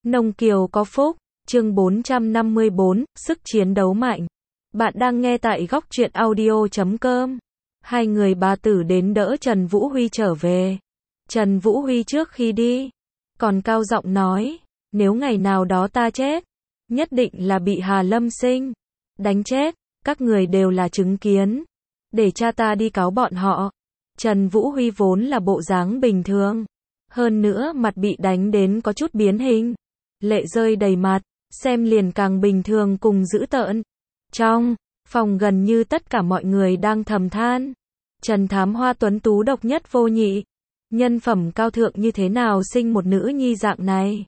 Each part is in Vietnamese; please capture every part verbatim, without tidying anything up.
Nông Kiều có phúc, chương bốn trăm năm mươi bốn, sức chiến đấu mạnh. Bạn đang nghe tại góc truyện audio chấm com. Hai người bà tử đến đỡ Trần Vũ Huy trở về. Trần Vũ Huy trước khi đi, còn cao giọng nói, nếu ngày nào đó ta chết, nhất định là bị Hà Lâm Sinh đánh chết, các người đều là chứng kiến. Để cha ta đi cáo bọn họ. Trần Vũ Huy vốn là bộ dáng bình thường. Hơn nữa mặt bị đánh đến có chút biến hình. Lệ rơi đầy mặt, xem liền càng bình thường cùng dữ tợn. Trong phòng gần như tất cả mọi người đang thầm than. Trần Thám Hoa tuấn tú độc nhất vô nhị. Nhân phẩm cao thượng như thế nào sinh một nữ nhi dạng này.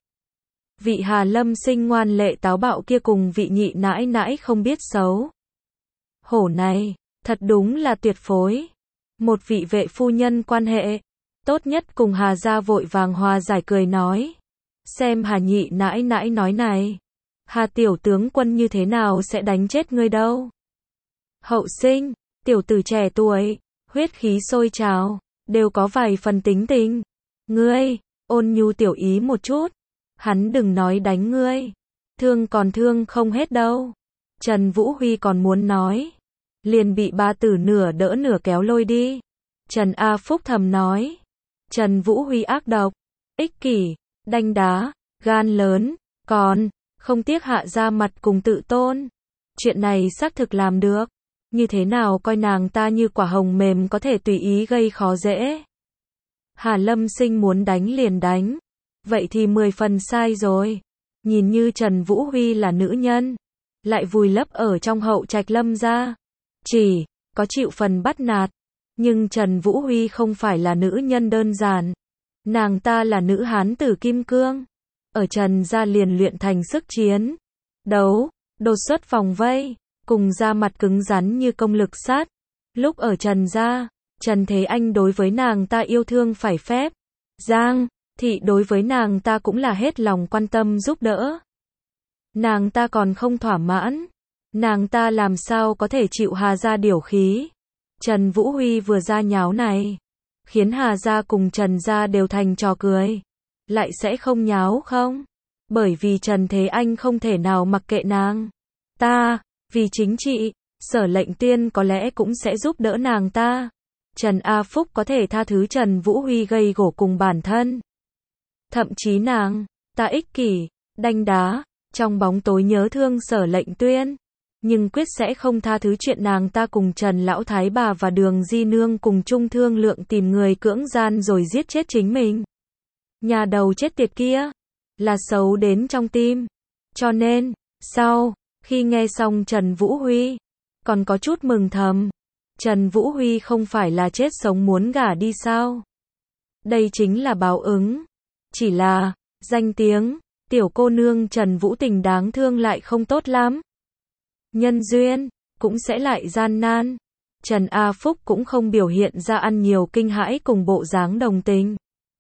Vị Hà Lâm Sinh ngoan lệ táo bạo kia cùng vị nhị nãi nãi không biết xấu hổ này, thật đúng là tuyệt phối. Một vị vệ phu nhân quan hệ tốt nhất cùng Hà gia vội vàng hòa giải cười nói. Xem Hà nhị nãi nãi nói này. Hà tiểu tướng quân như thế nào sẽ đánh chết ngươi đâu. Hậu sinh, tiểu tử trẻ tuổi, huyết khí sôi trào, đều có vài phần tính tình. Ngươi, ôn nhu tiểu ý một chút. Hắn đừng nói đánh ngươi. Thương còn thương không hết đâu. Trần Vũ Huy còn muốn nói. Liền bị ba tử nửa đỡ nửa kéo lôi đi. Trần A Phúc thầm nói. Trần Vũ Huy ác độc, ích kỷ, đanh đá, gan lớn, còn không tiếc hạ ra mặt cùng tự tôn. Chuyện này xác thực làm được. Như thế nào coi nàng ta như quả hồng mềm có thể tùy ý gây khó dễ. Hà Lâm Sinh muốn đánh liền đánh. Vậy thì mười phần sai rồi. Nhìn như Trần Vũ Huy là nữ nhân, lại vùi lấp ở trong hậu trạch Lâm gia. Chỉ có chịu phần bắt nạt. Nhưng Trần Vũ Huy không phải là nữ nhân đơn giản. Nàng ta là nữ hán tử kim cương. Ở Trần gia liền luyện thành sức chiến đấu, đột xuất vòng vây, cùng ra mặt cứng rắn như công lực sát. Lúc ở Trần gia, Trần Thế Anh đối với nàng ta yêu thương phải phép. Giang thị đối với nàng ta cũng là hết lòng quan tâm giúp đỡ. Nàng ta còn không thỏa mãn. Nàng ta làm sao có thể chịu Hà gia điều khí. Trần Vũ Huy vừa ra nháo này, khiến Hà gia cùng Trần gia đều thành trò cười. Lại sẽ không nháo không? Bởi vì Trần Thế Anh không thể nào mặc kệ nàng ta, vì chính trị, Sở Lệnh Tuyên có lẽ cũng sẽ giúp đỡ nàng ta. Trần A Phúc có thể tha thứ Trần Vũ Huy gây gổ cùng bản thân. Thậm chí nàng ta ích kỷ, đanh đá, trong bóng tối nhớ thương Sở Lệnh Tuyên. Nhưng quyết sẽ không tha thứ chuyện nàng ta cùng Trần Lão Thái Bà và Đường Di Nương cùng chung thương lượng tìm người cưỡng gian rồi giết chết chính mình. Nhà đầu chết tiệt kia, là xấu đến trong tim. Cho nên, sau, khi nghe xong Trần Vũ Huy, còn có chút mừng thầm. Trần Vũ Huy không phải là chết sống muốn gả đi sao? Đây chính là báo ứng. Chỉ là, danh tiếng, tiểu cô nương Trần Vũ Tình đáng thương lại không tốt lắm. Nhân duyên, cũng sẽ lại gian nan. Trần A Phúc cũng không biểu hiện ra ăn nhiều kinh hãi cùng bộ dáng đồng tình.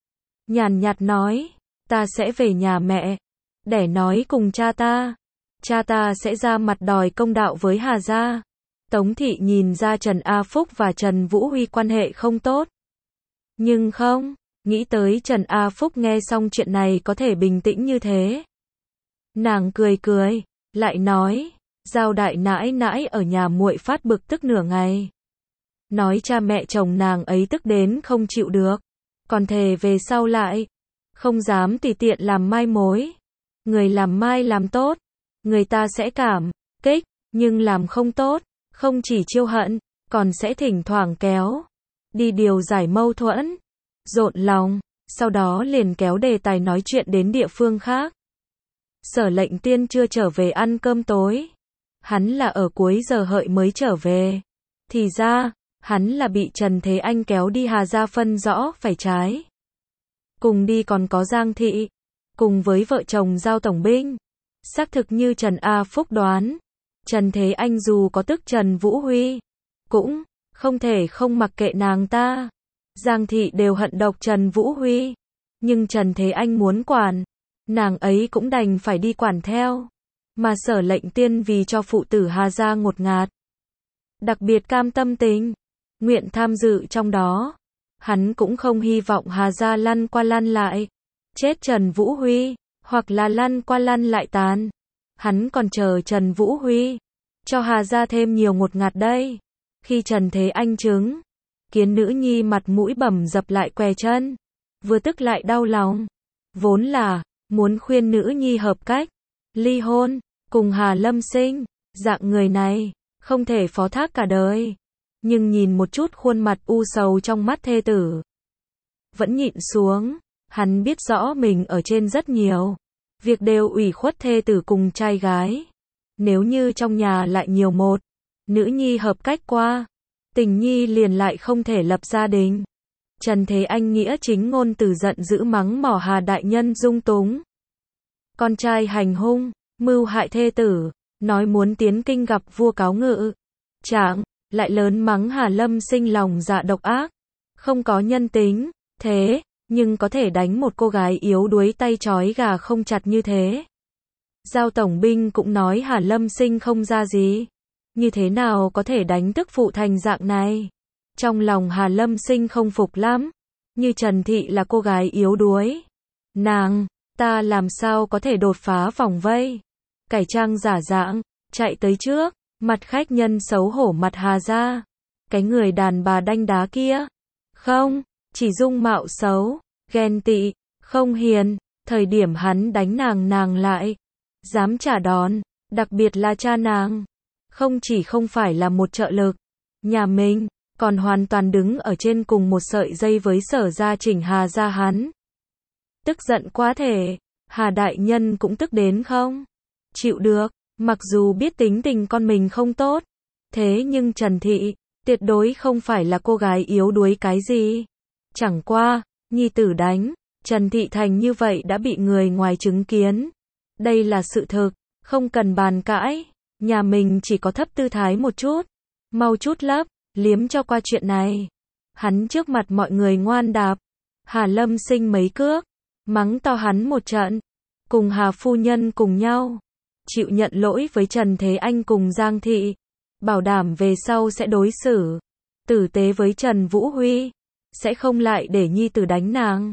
Nhàn nhạt nói, ta sẽ về nhà mẹ, để nói cùng cha ta. Cha ta sẽ ra mặt đòi công đạo với Hà gia. Tống thị nhìn ra Trần A Phúc và Trần Vũ Huy quan hệ không tốt. Nhưng không, nghĩ tới Trần A Phúc nghe xong chuyện này có thể bình tĩnh như thế. Nàng cười cười, lại nói, Giao đại nãi nãi ở nhà muội phát bực tức nửa ngày. Nói cha mẹ chồng nàng ấy tức đến không chịu được. Còn thề về sau lại, không dám tùy tiện làm mai mối. Người làm mai làm tốt, người ta sẽ cảm kích, nhưng làm không tốt, không chỉ chiêu hận, còn sẽ thỉnh thoảng kéo đi điều giải mâu thuẫn, rộn lòng, sau đó liền kéo đề tài nói chuyện đến địa phương khác. Sở Lệnh Tuyên chưa trở về ăn cơm tối. Hắn là ở cuối giờ hợi mới trở về. Thì ra, hắn là bị Trần Thế Anh kéo đi Hà gia phân rõ phải trái. Cùng đi còn có Giang thị, cùng với vợ chồng Giao tổng binh. Xác thực như Trần A Phúc đoán, Trần Thế Anh dù có tức Trần Vũ Huy, cũng không thể không mặc kệ nàng ta. Giang thị đều hận độc Trần Vũ Huy, nhưng Trần Thế Anh muốn quản, nàng ấy cũng đành phải đi quản theo. Mà Sở Lệnh Tuyên vì cho phụ tử Hà gia ngột ngạt, đặc biệt cam tâm tình nguyện tham dự trong đó. Hắn cũng không hy vọng Hà gia lăn qua lăn lại chết Trần Vũ Huy, hoặc là lăn qua lăn lại tàn. Hắn còn chờ Trần Vũ Huy cho Hà gia thêm nhiều ngột ngạt đây. Khi Trần Thế Anh chứng kiến nữ nhi mặt mũi bầm dập lại què chân, vừa tức lại đau lòng. Vốn là muốn khuyên nữ nhi hợp cách, ly hôn cùng Hà Lâm Sinh, dạng người này không thể phó thác cả đời. Nhưng nhìn một chút khuôn mặt u sầu trong mắt thê tử, vẫn nhịn xuống. Hắn biết rõ mình ở trên rất nhiều việc đều ủy khuất thê tử cùng trai gái. Nếu như trong nhà lại nhiều một nữ nhi hợp cách qua, tình nhi liền lại không thể lập gia đình. Trần Thế Anh nghĩa chính ngôn từ giận dữ mắng mỏ Hà đại nhân dung túng con trai hành hung, mưu hại thê tử, nói muốn tiến kinh gặp vua cáo ngự trạng, lại lớn mắng Hà Lâm Sinh lòng dạ độc ác, không có nhân tính. Thế nhưng có thể đánh một cô gái yếu đuối tay trói gà không chặt như thế. Giao tổng binh cũng nói Hà Lâm Sinh không ra gì, như thế nào có thể đánh tức phụ thành dạng này. Trong lòng Hà Lâm Sinh không phục lắm, như Trần Thị là cô gái yếu đuối, nàng ta làm sao có thể đột phá vòng vây. Cải trang giả dạng, chạy tới trước mặt khách nhân xấu hổ mặt Hà gia. Cái người đàn bà đanh đá kia, không chỉ dung mạo xấu, ghen tị, không hiền, thời điểm hắn đánh nàng nàng lại dám trả đòn, đặc biệt là cha nàng, không chỉ không phải là một trợ lực, nhà mình còn hoàn toàn đứng ở trên cùng một sợi dây với Sở gia chỉnh Hà gia. Hắn tức giận quá thể, Hà đại nhân cũng tức đến không chịu được, mặc dù biết tính tình con mình không tốt, thế nhưng Trần Thị tuyệt đối không phải là cô gái yếu đuối cái gì. Chẳng qua, nhi tử đánh Trần Thị thành như vậy đã bị người ngoài chứng kiến. Đây là sự thực, không cần bàn cãi. Nhà mình chỉ có thấp tư thái một chút, mau chút lấp liếm cho qua chuyện này. Hắn trước mặt mọi người ngoan đạp Hà Lâm Sinh mấy cước, mắng to hắn một trận, cùng Hà phu nhân cùng nhau chịu nhận lỗi với Trần Thế Anh cùng Giang Thị, bảo đảm về sau sẽ đối xử tử tế với Trần Vũ Huy, sẽ không lại để nhi tử đánh nàng.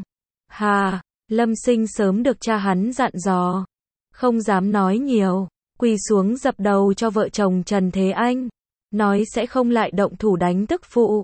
Hà Lâm Sinh sớm được cha hắn dặn dò, không dám nói nhiều, quỳ xuống dập đầu cho vợ chồng Trần Thế Anh, nói sẽ không lại động thủ đánh tức phụ,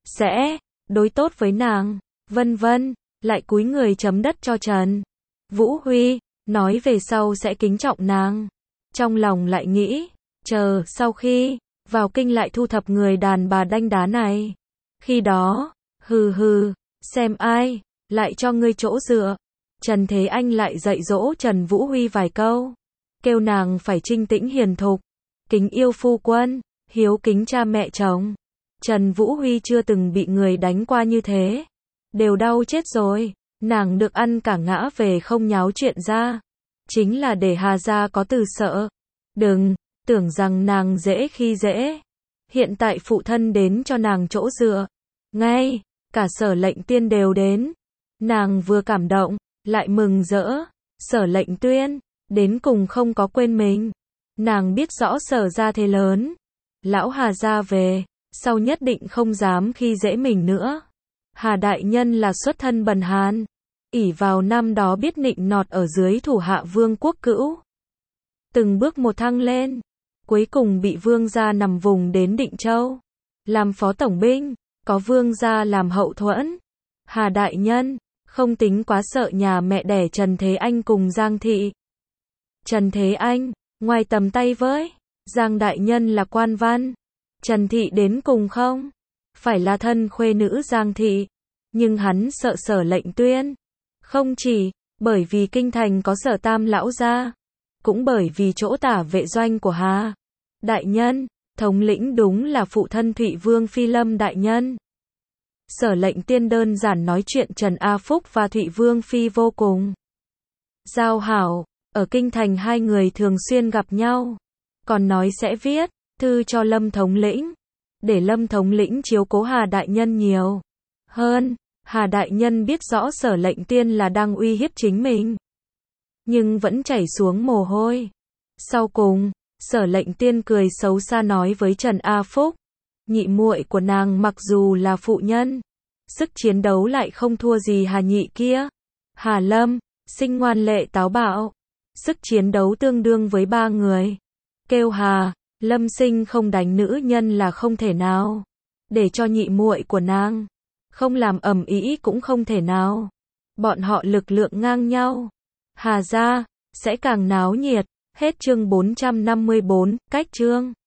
sẽ đối tốt với nàng, vân vân, lại cúi người chấm đất cho Trần Vũ Huy, nói về sau sẽ kính trọng nàng. Trong lòng lại nghĩ, chờ sau khi vào kinh lại thu thập người đàn bà đanh đá này. Khi đó, hừ hừ, xem ai lại cho ngươi chỗ dựa. Trần Thế Anh lại dạy dỗ Trần Vũ Huy vài câu, kêu nàng phải trinh tĩnh hiền thục, kính yêu phu quân, hiếu kính cha mẹ chồng. Trần Vũ Huy chưa từng bị người đánh qua như thế, đều đau chết rồi. Nàng được ăn cả ngã về không nháo chuyện ra, chính là để Hà gia có từ sợ. Đừng tưởng rằng nàng dễ khi dễ. Hiện tại phụ thân đến cho nàng chỗ dựa, ngay cả Sở Lệnh Tuyên đều đến. Nàng vừa cảm động, lại mừng rỡ. Sở Lệnh Tuyên đến cùng không có quên mình. Nàng biết rõ Sở gia thế lớn, lão Hà gia về sau nhất định không dám khi dễ mình nữa. Hà đại nhân là xuất thân bần hàn, ỷ vào năm đó biết nịnh nọt ở dưới thủ hạ Vương Quốc Cữu, từng bước một thăng lên, cuối cùng bị Vương gia nằm vùng đến Định Châu, làm phó tổng binh, có Vương gia làm hậu thuẫn. Hà đại nhân không tính quá sợ nhà mẹ đẻ Trần Thế Anh cùng Giang Thị. Trần Thế Anh ngoài tầm tay với Giang đại nhân là quan văn, Trần Thị đến cùng không phải là thân khuê nữ Giang Thị, nhưng hắn sợ Sở Lệnh Tuyên, không chỉ bởi vì kinh thành có Sở Tam lão gia, cũng bởi vì chỗ tả vệ doanh của Hà đại nhân, thống lĩnh đúng là phụ thân Thụy Vương Phi Lâm đại nhân. Sở Lệnh Tuyên đơn giản nói chuyện Trần A Phúc và Thụy Vương Phi vô cùng giao hảo, ở kinh thành hai người thường xuyên gặp nhau, còn nói sẽ viết thư cho Lâm thống lĩnh, để Lâm thống lĩnh chiếu cố Hà đại nhân nhiều hơn. Hà đại nhân biết rõ Sở Lệnh Tuyên là đang uy hiếp chính mình, nhưng vẫn chảy xuống mồ hôi. Sau cùng, Sở Lệnh Tuyên cười xấu xa nói với Trần A Phúc, nhị muội của nàng mặc dù là phụ nhân, sức chiến đấu lại không thua gì Hà nhị kia. Hà Lâm Sinh ngoan lệ táo bạo. Sức chiến đấu tương đương với ba người. Kêu hà, Lâm Sinh không đánh nữ nhân là không thể nào. Để cho nhị muội của nàng không làm ầm ĩ cũng không thể nào. Bọn họ lực lượng ngang nhau. Hà gia sẽ càng náo nhiệt. Hết chương bốn trăm năm mươi bốn, cách chương.